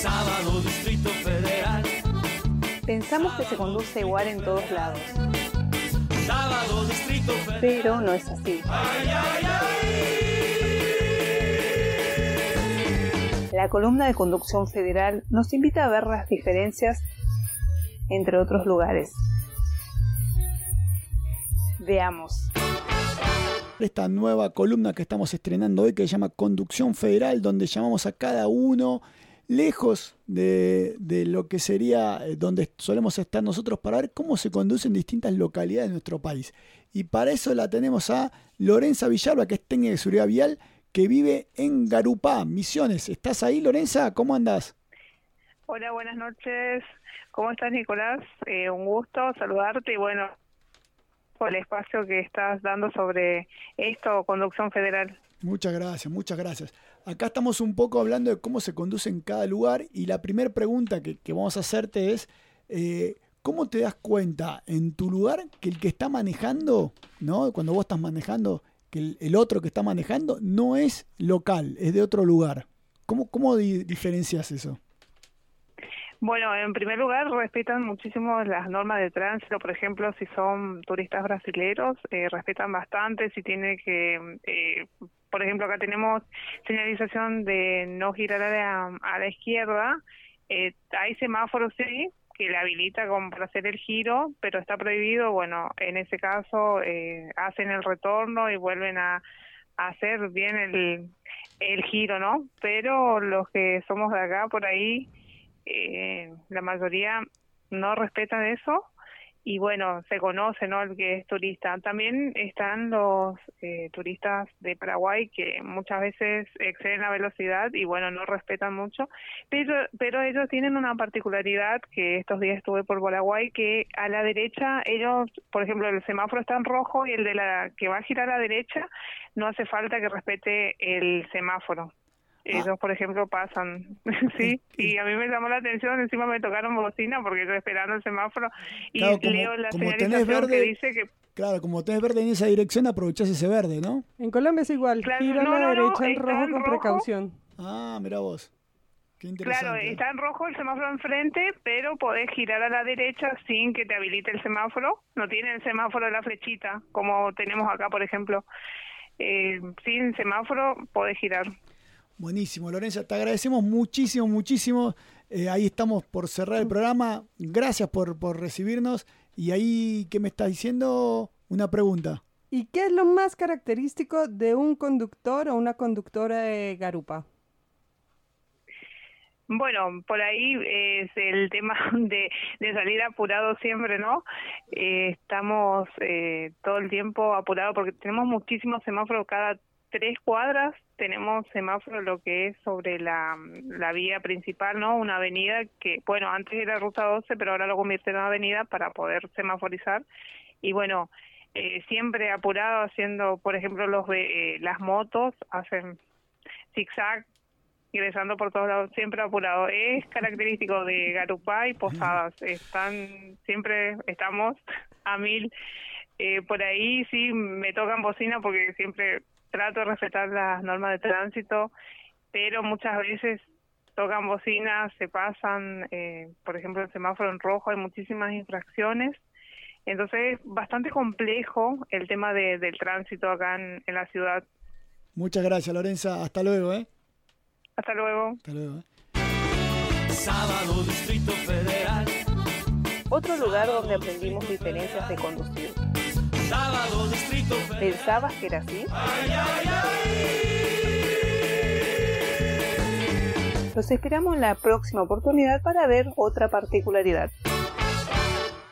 Sábado Distrito Federal. Pensamos que se conduce igual en todos lados. Sábado Distrito Federal. Pero no es así. Ay, ay, ay. La columna de Conducción Federal nos invita a ver las diferencias entre otros lugares. Veamos. Esta nueva columna que estamos estrenando hoy, que se llama Conducción Federal, donde llamamos a cada uno lejos de lo que sería donde solemos estar nosotros, para ver cómo se conducen distintas localidades de nuestro país. Y para eso la tenemos a Lorenza Villalba, que es técnica de seguridad vial, que vive en Garupá, Misiones. ¿Estás ahí, Lorenza? ¿Cómo andás? Hola, buenas noches. ¿Cómo estás, Nicolás? Un gusto saludarte y bueno, por el espacio que estás dando sobre esto, Conducción Federal. Muchas gracias, muchas gracias. Acá estamos un poco hablando de cómo se conduce en cada lugar, y la primera pregunta que vamos a hacerte es, ¿cómo te das cuenta en tu lugar que el que está manejando, ¿no? Cuando vos estás manejando, que el otro que está manejando no es local, es de otro lugar? ¿Cómo diferencias eso? Bueno, en primer lugar, respetan muchísimo las normas de tránsito. Por ejemplo, si son turistas brasileños, respetan bastante. Si tiene que, por ejemplo, acá tenemos señalización de no girar a la izquierda. Hay semáforos, sí, que le habilita como para hacer el giro, pero está prohibido. Bueno, en ese caso hacen el retorno y vuelven a hacer bien el giro, ¿no? Pero los que somos de acá, por ahí, la mayoría no respetan eso, y bueno, se conoce, ¿no?, el que es turista. También están los turistas de Paraguay, que muchas veces exceden la velocidad y bueno, no respetan mucho, pero ellos tienen una particularidad, que estos días estuve por Paraguay, que a la derecha ellos, por ejemplo, el semáforo está en rojo y el de la que va a girar a la derecha no hace falta que respete el semáforo. Ellos, por ejemplo, pasan, sí, y a mí me llamó la atención. Encima me tocaron bocina porque estoy esperando el semáforo y claro, leo la como señalización verde, que dice que... Claro, como tenés verde en esa dirección, aprovechás ese verde, ¿no? En Colombia es igual, claro, gira a la derecha en rojo con precaución. Ah, mira vos, qué interesante. Claro, está en rojo el semáforo enfrente, pero podés girar a la derecha sin que te habilite el semáforo. No tiene el semáforo de la flechita, como tenemos acá, por ejemplo. Sin semáforo podés girar. Buenísimo, Lorenza, te agradecemos muchísimo, muchísimo. Ahí estamos por cerrar el programa. Gracias por recibirnos. Y ahí, ¿qué me estás diciendo? Una pregunta. ¿Y qué es lo más característico de un conductor o una conductora de Garupá? Bueno, por ahí es el tema de salir apurado siempre, ¿no? Estamos todo el tiempo apurados porque tenemos muchísimos semáforos. Cada 3 cuadras tenemos semáforo, lo que es sobre la vía principal, ¿no? Una avenida que, bueno, antes era ruta 12, pero ahora lo convierten en avenida para poder semaforizar. Y bueno, siempre apurado, haciendo, por ejemplo, las motos hacen zigzag, ingresando por todos lados, siempre apurado. Es característico de Garupá y Posadas. Siempre estamos a 1000. Por ahí sí me tocan bocina porque siempre trato de respetar las normas de tránsito, pero muchas veces tocan bocinas, se pasan, por ejemplo, el semáforo en rojo, hay muchísimas infracciones. Entonces es bastante complejo el tema del tránsito acá en la ciudad. Muchas gracias, Lorenza. Hasta luego, Hasta luego. Hasta luego, Sábado Distrito Federal. Otro lugar donde aprendimos diferencias de conducir. Sábado Distrito Federal. ¿Pensabas que era así? Ay, ay, ay. Los esperamos en la próxima oportunidad para ver otra particularidad.